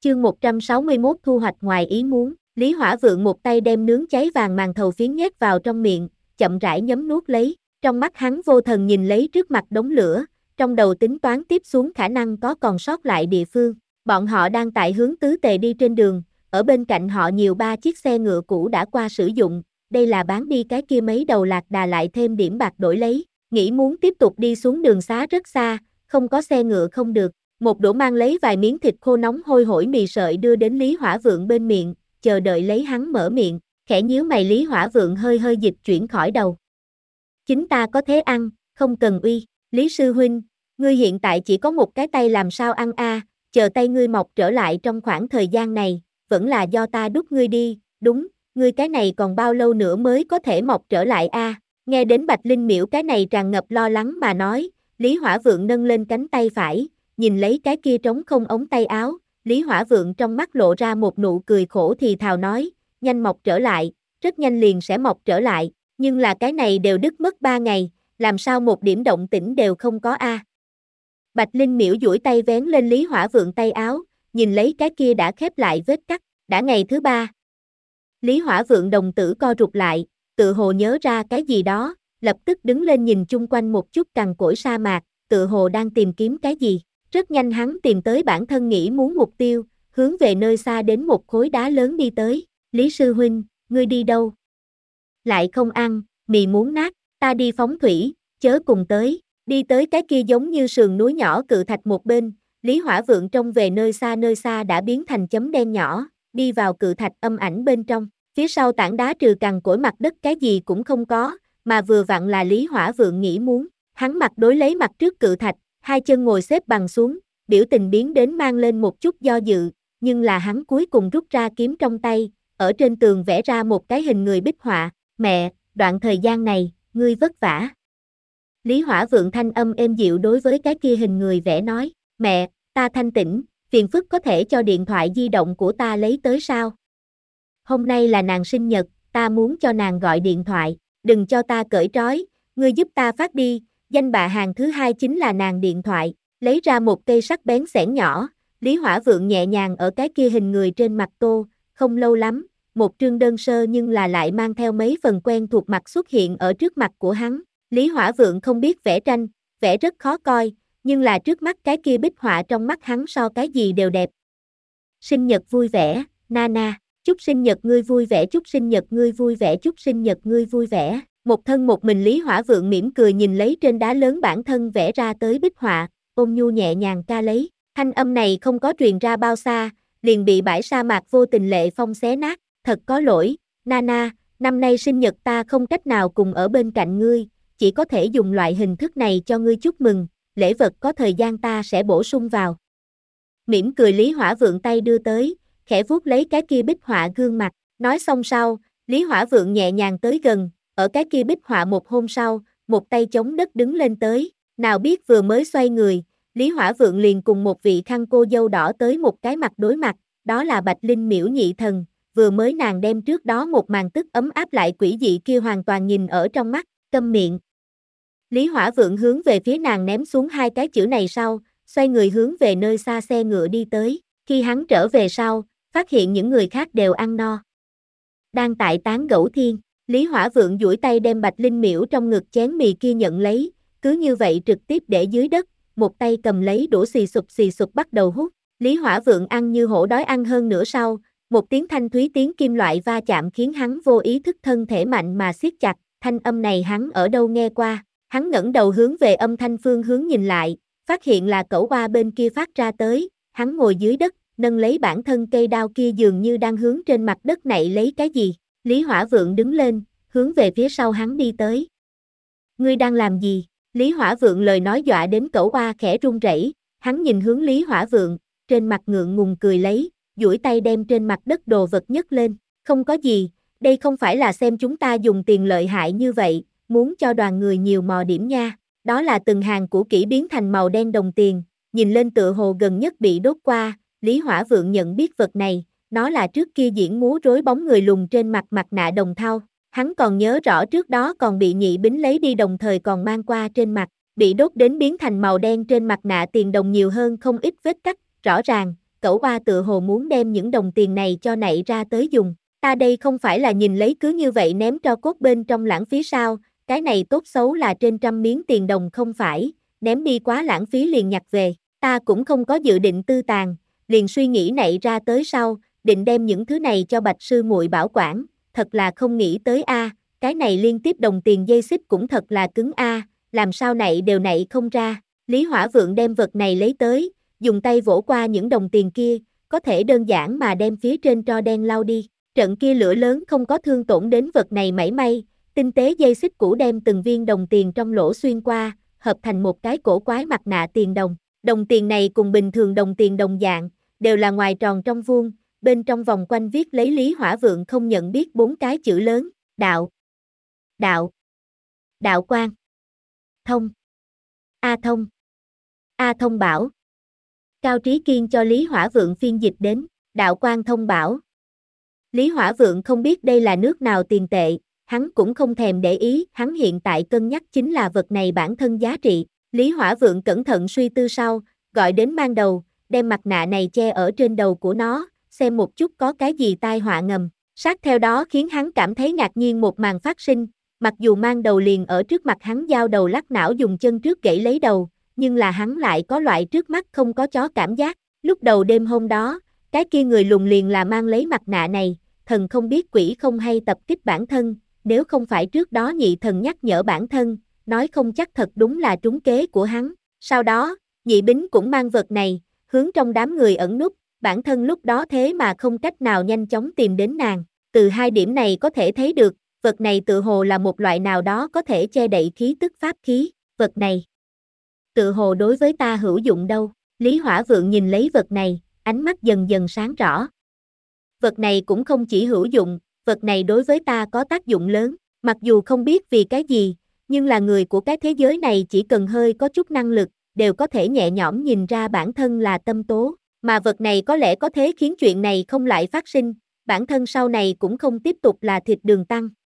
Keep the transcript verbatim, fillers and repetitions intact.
Chương một trăm sáu mươi mốt thu hoạch ngoài ý muốn, Lý Hỏa Vượng một tay đem nướng cháy vàng màn thầu phiến nhét vào trong miệng, chậm rãi nhấm nuốt lấy, trong mắt hắn vô thần nhìn lấy trước mặt đống lửa, trong đầu tính toán tiếp xuống khả năng có còn sót lại địa phương. Bọn họ đang tại hướng tứ tề đi trên đường, ở bên cạnh họ nhiều ba chiếc xe ngựa cũ đã qua sử dụng, đây là bán đi cái kia mấy đầu lạc đà lại thêm điểm bạc đổi lấy, nghĩ muốn tiếp tục đi xuống đường xá rất xa, không có xe ngựa không được. Một đũa mang lấy vài miếng thịt khô nóng hôi hổi mì sợi đưa đến Lý Hỏa Vượng bên miệng, chờ đợi lấy hắn mở miệng, khẽ nhíu mày Lý Hỏa Vượng hơi hơi dịch chuyển khỏi đầu. Chính ta có thế ăn, không cần uy, Lý Sư Huynh, ngươi hiện tại chỉ có một cái tay làm sao ăn a? À, chờ tay ngươi mọc trở lại trong khoảng thời gian này, vẫn là do ta đút ngươi đi, đúng, ngươi cái này còn bao lâu nữa mới có thể mọc trở lại a? À? Nghe đến Bạch Linh Miễu cái này tràn ngập lo lắng mà nói, Lý Hỏa Vượng nâng lên cánh tay phải, nhìn lấy cái kia trống không ống tay áo, Lý Hỏa Vượng trong mắt lộ ra một nụ cười khổ thì thào nói, nhanh mọc trở lại, rất nhanh liền sẽ mọc trở lại, nhưng là cái này đều đứt mất ba ngày, làm sao một điểm động tĩnh đều không có a? À? Bạch Linh Miễu duỗi tay vén lên Lý Hỏa Vượng tay áo, nhìn lấy cái kia đã khép lại vết cắt, đã ngày thứ ba. Lý Hỏa Vượng đồng tử co rụt lại, tự hồ nhớ ra cái gì đó, lập tức đứng lên nhìn chung quanh một chút cằn cỗi sa mạc, tự hồ đang tìm kiếm cái gì. Rất nhanh hắn tìm tới bản thân nghĩ muốn mục tiêu, hướng về nơi xa đến một khối đá lớn đi tới. Lý Sư Huynh, ngươi đi đâu? Lại không ăn, mì muốn nát, ta đi phóng thủy, chớ cùng tới. Đi tới cái kia giống như sườn núi nhỏ cự thạch một bên, Lý Hỏa Vượng trông về nơi xa nơi xa đã biến thành chấm đen nhỏ, đi vào cự thạch âm ảnh bên trong. Phía sau tảng đá trừ cằn cỗi mặt đất cái gì cũng không có, mà vừa vặn là Lý Hỏa Vượng nghĩ muốn. Hắn mặt đối lấy mặt trước cự thạch, hai chân ngồi xếp bằng xuống, biểu tình biến đến mang lên một chút do dự, nhưng là hắn cuối cùng rút ra kiếm trong tay, ở trên tường vẽ ra một cái hình người bích họa, mẹ, đoạn thời gian này, ngươi vất vả. Lý Hỏa Vượng thanh âm êm dịu đối với cái kia hình người vẽ nói, mẹ, ta thanh tĩnh, phiền phức có thể cho điện thoại di động của ta lấy tới sao? Hôm nay là nàng sinh nhật, ta muốn cho nàng gọi điện thoại, đừng cho ta cởi trói, ngươi giúp ta phát đi. Danh bạ hàng thứ hai chính là nàng điện thoại, lấy ra một cây sắc bén xẻng nhỏ, Lý Hỏa Vượng nhẹ nhàng ở cái kia hình người trên mặt tô, không lâu lắm, một trương đơn sơ nhưng là lại mang theo mấy phần quen thuộc mặt xuất hiện ở trước mặt của hắn. Lý Hỏa Vượng không biết vẽ tranh, vẽ rất khó coi, nhưng là trước mắt cái kia bích họa trong mắt hắn so cái gì đều đẹp. Sinh nhật vui vẻ, Nana, chúc sinh nhật ngươi vui vẻ, chúc sinh nhật ngươi vui vẻ, chúc sinh nhật ngươi vui vẻ. Một thân một mình Lý Hỏa Vượng mỉm cười nhìn lấy trên đá lớn bản thân vẽ ra tới bích họa, ôm nhu nhẹ nhàng ca lấy. Thanh âm này không có truyền ra bao xa, liền bị bãi sa mạc vô tình lệ phong xé nát. Thật có lỗi, Nana, năm nay sinh nhật ta không cách nào cùng ở bên cạnh ngươi, chỉ có thể dùng loại hình thức này cho ngươi chúc mừng, lễ vật có thời gian ta sẽ bổ sung vào. Mỉm cười Lý Hỏa Vượng tay đưa tới, khẽ vuốt lấy cái kia bích họa gương mặt, nói xong sau, Lý Hỏa Vượng nhẹ nhàng tới gần. Ở cái kia bích họa một hôm sau, một tay chống đất đứng lên tới, nào biết vừa mới xoay người, Lý Hỏa Vượng liền cùng một vị khăn cô dâu đỏ tới một cái mặt đối mặt, đó là Bạch Linh Miễu nhị thần, vừa mới nàng đem trước đó một màn tức ấm áp lại quỷ dị kia hoàn toàn nhìn ở trong mắt, câm miệng. Lý Hỏa Vượng hướng về phía nàng ném xuống hai cái chữ này sau, xoay người hướng về nơi xa xe ngựa đi tới, khi hắn trở về sau, phát hiện những người khác đều ăn no. Đang tại tán gẫu thiên. Lý Hỏa Vượng duỗi tay đem Bạch Linh Miễu trong ngực chén mì kia nhận lấy, cứ như vậy trực tiếp để dưới đất, một tay cầm lấy đũa xì sụp xì sụp bắt đầu hút. Lý Hỏa Vượng ăn như hổ đói ăn hơn nửa sau, một tiếng thanh thúy tiếng kim loại va chạm khiến hắn vô ý thức thân thể mạnh mà siết chặt, thanh âm này hắn ở đâu nghe qua, hắn ngẩng đầu hướng về âm thanh phương hướng nhìn lại, phát hiện là cẩu oa bên kia phát ra tới, hắn ngồi dưới đất, nâng lấy bản thân cây đao kia dường như đang hướng trên mặt đất nạy lấy cái gì. Lý Hỏa Vượng đứng lên, hướng về phía sau hắn đi tới. Ngươi đang làm gì? Lý Hỏa Vượng lời nói dọa đến cẩu oa khẽ run rẩy, hắn nhìn hướng Lý Hỏa Vượng, trên mặt ngượng ngùng cười lấy, duỗi tay đem trên mặt đất đồ vật nhấc lên. Không có gì, đây không phải là xem chúng ta dùng tiền lợi hại như vậy, muốn cho đoàn người nhiều mò điểm nha. Đó là từng hàng cũ kỹ biến thành màu đen đồng tiền, nhìn lên tựa hồ gần nhất bị đốt qua, Lý Hỏa Vượng nhận biết vật này. Nó là trước kia diễn múa rối bóng người lùn trên mặt mặt nạ đồng thau, hắn còn nhớ rõ trước đó còn bị nhị bính lấy đi đồng thời còn mang qua trên mặt, bị đốt đến biến thành màu đen trên mặt nạ tiền đồng nhiều hơn không ít vết cắt, rõ ràng, cẩu oa tự hồ muốn đem những đồng tiền này cho nạy ra tới dùng. Ta đây không phải là nhìn lấy cứ như vậy ném tro cốt bên trong lãng phí sao, cái này tốt xấu là trên trăm miếng tiền đồng không phải, ném đi quá lãng phí liền nhặt về, ta cũng không có dự định tư tàn, liền suy nghĩ nạy ra tới sau, định đem những thứ này cho Bạch sư muội bảo quản, thật là không nghĩ tới a, cái này liên tiếp đồng tiền dây xích cũng thật là cứng a, làm sao nạy đều nạy không ra. Lý Hỏa Vượng đem vật này lấy tới, dùng tay vỗ qua những đồng tiền kia, có thể đơn giản mà đem phía trên tro đen lau đi. Trận kia lửa lớn không có thương tổn đến vật này mảy may, tinh tế dây xích cũ đem từng viên đồng tiền trong lỗ xuyên qua, hợp thành một cái cổ quái mặt nạ tiền đồng. Đồng tiền này cùng bình thường đồng tiền đồng dạng, đều là ngoài tròn trong vuông, bên trong vòng quanh viết lấy Lý Hỏa Vượng không nhận biết bốn cái chữ lớn, đạo, đạo, đạo quang, thông, A thông, A thông bảo. Cao Trí Kiên cho Lý Hỏa Vượng phiên dịch đến, đạo quang thông bảo. Lý Hỏa Vượng không biết đây là nước nào tiền tệ, hắn cũng không thèm để ý, hắn hiện tại cân nhắc chính là vật này bản thân giá trị. Lý Hỏa Vượng cẩn thận suy tư sau, gọi đến mang đầu, đem mặt nạ này che ở trên đầu của nó, xem một chút có cái gì tai họa ngầm. Sát theo đó khiến hắn cảm thấy ngạc nhiên một màn phát sinh, mặc dù mang đầu liền ở trước mặt hắn giao đầu lắc não dùng chân trước gãy lấy đầu, nhưng là hắn lại có loại trước mắt không có chó cảm giác. Lúc đầu đêm hôm đó, cái kia người lùn liền là mang lấy mặt nạ này, thần không biết quỷ không hay tập kích bản thân, nếu không phải trước đó nhị thần nhắc nhở bản thân, nói không chắc thật đúng là trúng kế của hắn. Sau đó, nhị bính cũng mang vật này, hướng trong đám người ẩn núp, bản thân lúc đó thế mà không cách nào nhanh chóng tìm đến nàng. Từ hai điểm này có thể thấy được, vật này tự hồ là một loại nào đó có thể che đậy khí tức pháp khí, vật này tự hồ đối với ta hữu dụng đâu. Lý Hỏa Vượng nhìn lấy vật này, ánh mắt dần dần sáng rõ. Vật này cũng không chỉ hữu dụng, vật này đối với ta có tác dụng lớn, mặc dù không biết vì cái gì, nhưng là người của cái thế giới này chỉ cần hơi có chút năng lực, đều có thể nhẹ nhõm nhìn ra bản thân là tâm tố, mà vật này có lẽ có thế khiến chuyện này không lại phát sinh, bản thân sau này cũng không tiếp tục là thịt đường tăng.